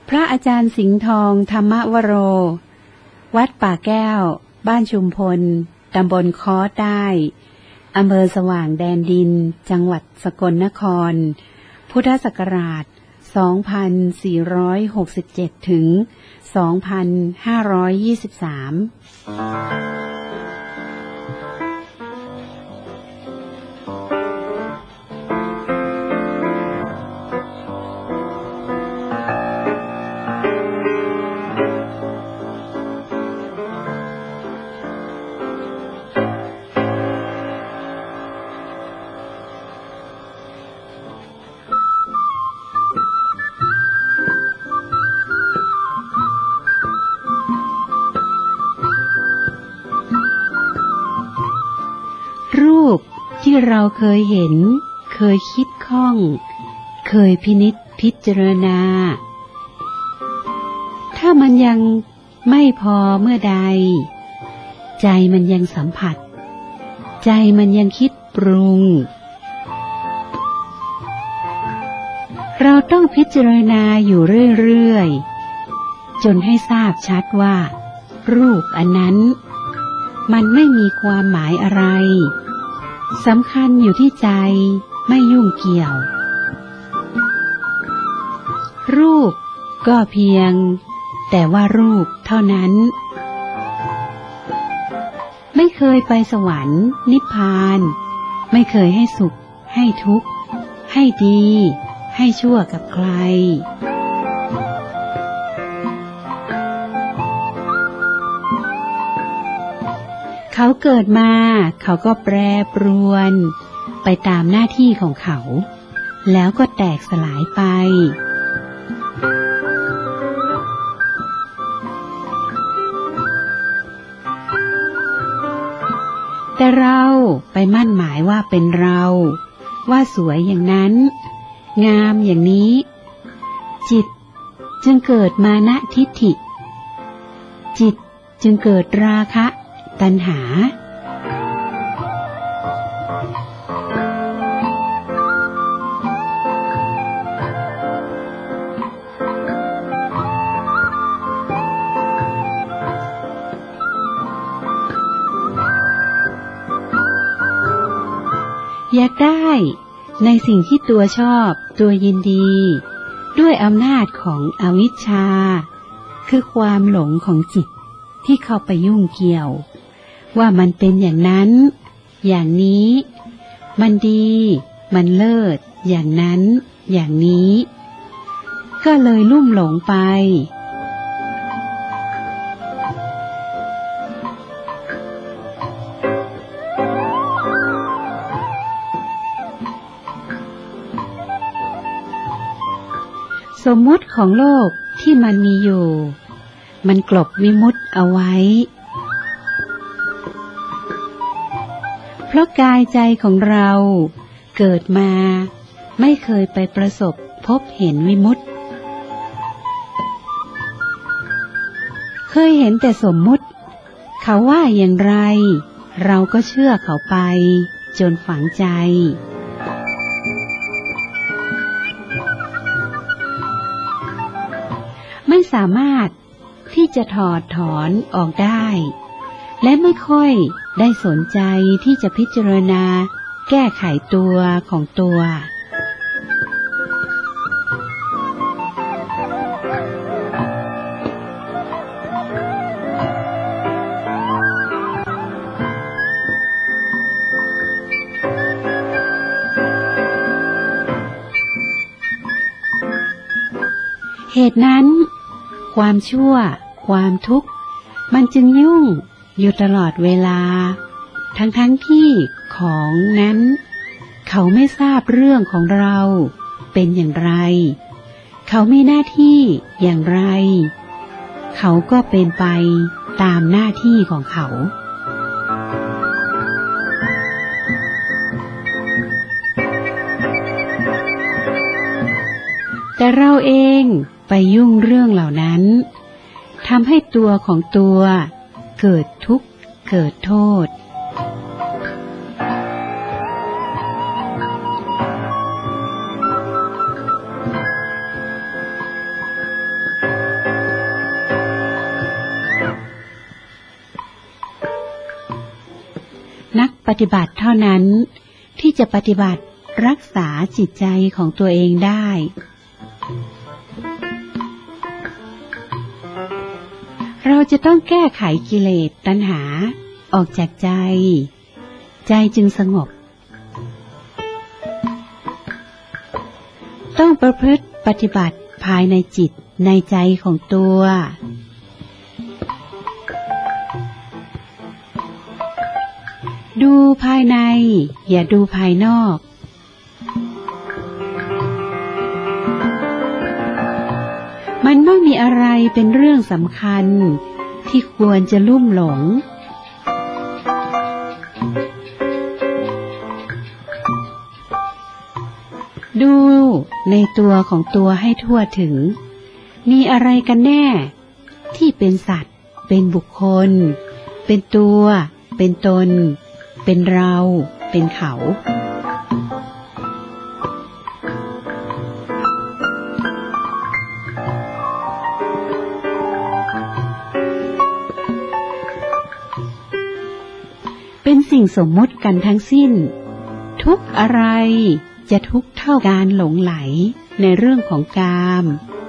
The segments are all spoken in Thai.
พระอาจารย์สิงห์ทองธรรมวโรวัดป่าแก้วบ้านชุมพลตำบลค้อใต้อำเภอสว่างแดนดินจังหวัดสกลนครพุทธศักราช2467ถึง2523รูปที่เราเคยเห็นเคยคิดข้องเคยพินิจพิจารณาถ้ามันยังไม่พอเมื่อใดใจมันยังสัมผัสใจมันยังคิดปรุงเราต้องพิจารณาอยู่เรื่อยๆจนให้ทราบชัดว่ารูปอันนั้นมันไม่มีความหมายอะไรสำคัญอยู่ที่ใจไม่ยุ่งเกี่ยวรูปก็เพียงแต่ว่ารูปเท่านั้นไม่เคยไปสวรรค์นิพพานไม่เคยให้สุขให้ทุกข์ให้ดีให้ชั่วกับใครเขาเกิดมาเขาก็แปรปรวนไปตามหน้าที่ของเขาแล้วก็แตกสลายไปแต่เราไปมั่นหมายว่าเป็นเราว่าสวยอย่างนั้นงามอย่างนี้จิตจึงเกิดมานะทิฏฐิจิตจึงเกิดราคะตัณหาอยากได้ในสิ่งที่ตัวชอบตัวยินดีด้วยอำนาจของอวิชชาคือความหลงของจิตที่เข้าไปยุ่งเกี่ยวว่ามันเป็นอย่างนั้นอย่างนี้มันดีมันเลิศอย่างนั้นอย่างนี้ก็เลยลุ่มหลงไปสมมุติของโลกที่มันมีอยู่มันกลบวิมุตติเอาไว้เพราะกายใจของเราเกิดมาไม่เคยไปประสบพบเห็นวิมุตติเคยเห็นแต่สมมุติเขาว่าอย่างไรเราก็เชื่อเขาไปจนฝังใจไม่สามารถที่จะถอดถอนออกได้และไม่ค่อยได้สนใจที่จะพิจารณาแก้ไขตัวของตัวเหตุนั้นความชั่วความทุกข์มันจึงยุ่งอยู่ตลอดเวลาทั้งที่ของนั้นเขาไม่ทราบเรื่องของเราเป็นอย่างไรเขามีหน้าที่อย่างไรเขาก็เป็นไปตามหน้าที่ของเขาแต่เราเองไปยุ่งเรื่องเหล่านั้นทำให้ตัวของตัวเกิดทุกข์เกิดโทษเนักปฏิบัติเท่านั้นที่จะปฏิบัติรักษาจิตใจของตัวเองได้เราจะต้องแก้ไขกิเลสตัณหาออกจากใจจึงสงบต้องประพฤติปฏิบัติภายในจิตในใจของตัวดูภายในอย่าดูภายนอกมันไม่มีอะไรเป็นเรื่องสำคัญที่ควรจะลุ่มหลงดูในตัวของตัวให้ทั่วถึงมีอะไรกันแน่ที่เป็นสัตว์เป็นบุคคลเป็นตัวเป็นตนเป็นเราเป็นเขาเป็นสิ่งสมมุติกันทั้งสิ้นทุกอะไรจะทุกข์เท่าการหลงไหลในเรื่องของกาม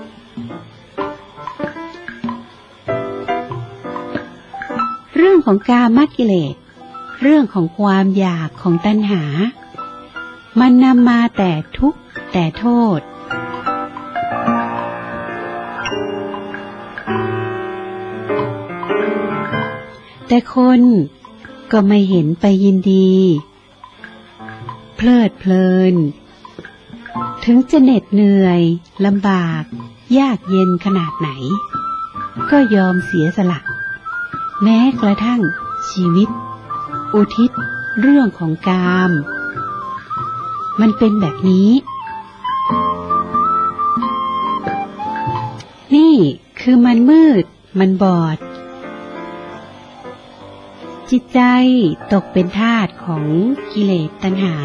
เรื่องของกามกิเลสเรื่องของความอยากของตัณหามันนำมาแต่ทุกข์แต่โทษแต่คนก็ไม่เห็นไปยินดีเพลิดเพลินถึงจะเหน็ดเหนื่อยลำบากยากเย็นขนาดไหนก็ยอมเสียสละแม้กระทั่งชีวิตอุทิศเรื่องของกามมันเป็นแบบนี้นี่คือมันมืดมันบอดจิตใจตกเป็นทาสของกิเลสตัณหา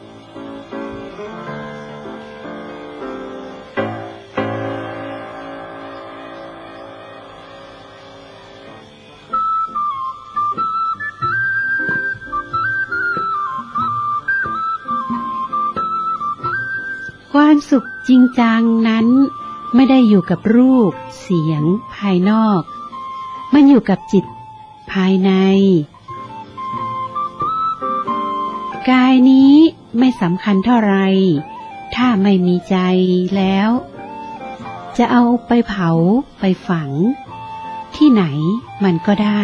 ความสุขจริงจังนั้นไม่ได้อยู่กับรูปเสียงภายนอกมันอยู่กับจิตภายในกายนี้ไม่สำคัญเท่าไรถ้าไม่มีใจแล้วจะเอาไปเผาไปฝังที่ไหนมันก็ได้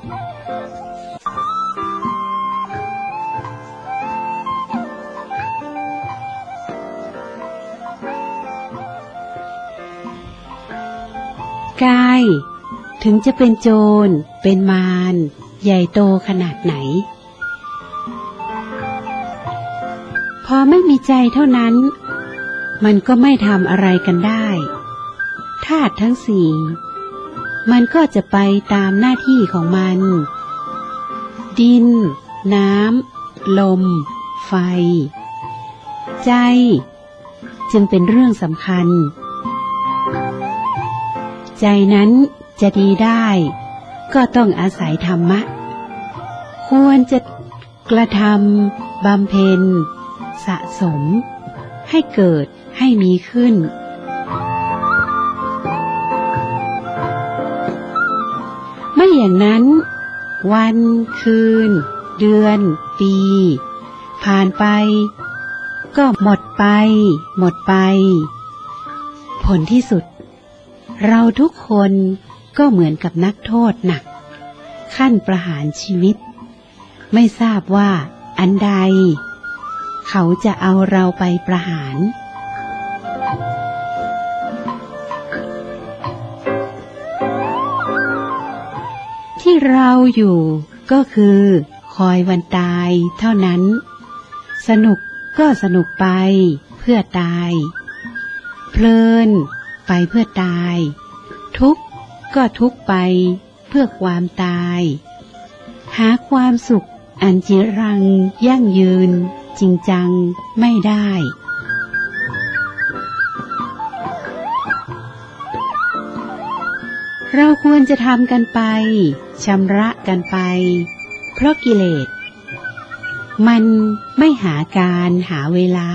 กายถึงจะเป็นโจรเป็นมารใหญ่โตขนาดไหนพอไม่มีใจเท่านั้นมันก็ไม่ทำอะไรกันได้ธาตุทั้งสี่มันก็จะไปตามหน้าที่ของมันดินน้ำลมไฟใจจึงเป็นเรื่องสำคัญใจนั้นจะดีได้ก็ต้องอาศัยธรรมะควรจะกระทำบำเพ็ญสะสมให้เกิดให้มีขึ้นไม่อย่างนั้นวันคืนเดือนปีผ่านไปก็หมดไปผลที่สุดเราทุกคนก็เหมือนกับนักโทษหนักขั้นประหารชีวิตไม่ทราบว่าอันใดเขาจะเอาเราไปประหารที่เราอยู่ก็คือคอยวันตายเท่านั้นสนุกก็สนุกไปเพื่อตายเพลินไปเพื่อตายทุกข์ก็ทุกข์ไปเพื่อความตายหาความสุขอันจิรังยั่งยืนจริงจังไม่ได้เราควรจะทำกันไปชำระกันไปเพราะกิเลสมันไม่หาการหาเวลา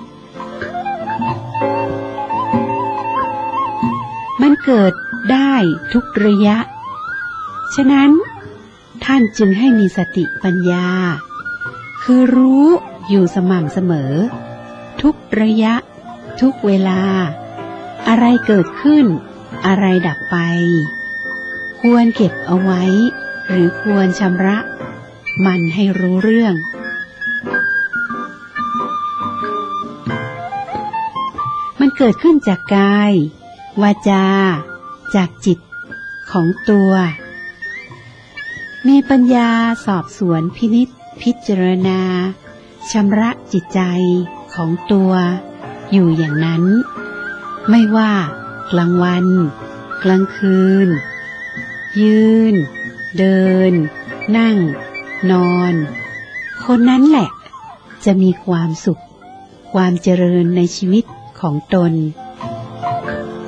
มันเกิดได้ทุกระยะฉะนั้นท่านจึงให้มีสติปัญญาคือรู้อยู่สม่ำเสมอทุกระยะทุกเวลาอะไรเกิดขึ้นอะไรดับไปควรเก็บเอาไว้หรือควรชำระมันให้รู้เรื่องมันเกิดขึ้นจากกายวาจาจากจิตของตัวมีปัญญาสอบสวนพินิจพิจารณาชำระจิตใจของตัวอยู่อย่างนั้นไม่ว่ากลางวันกลางคืนยืนเดินนั่งนอนคนนั้นแหละจะมีความสุขความเจริญในชีวิตของตน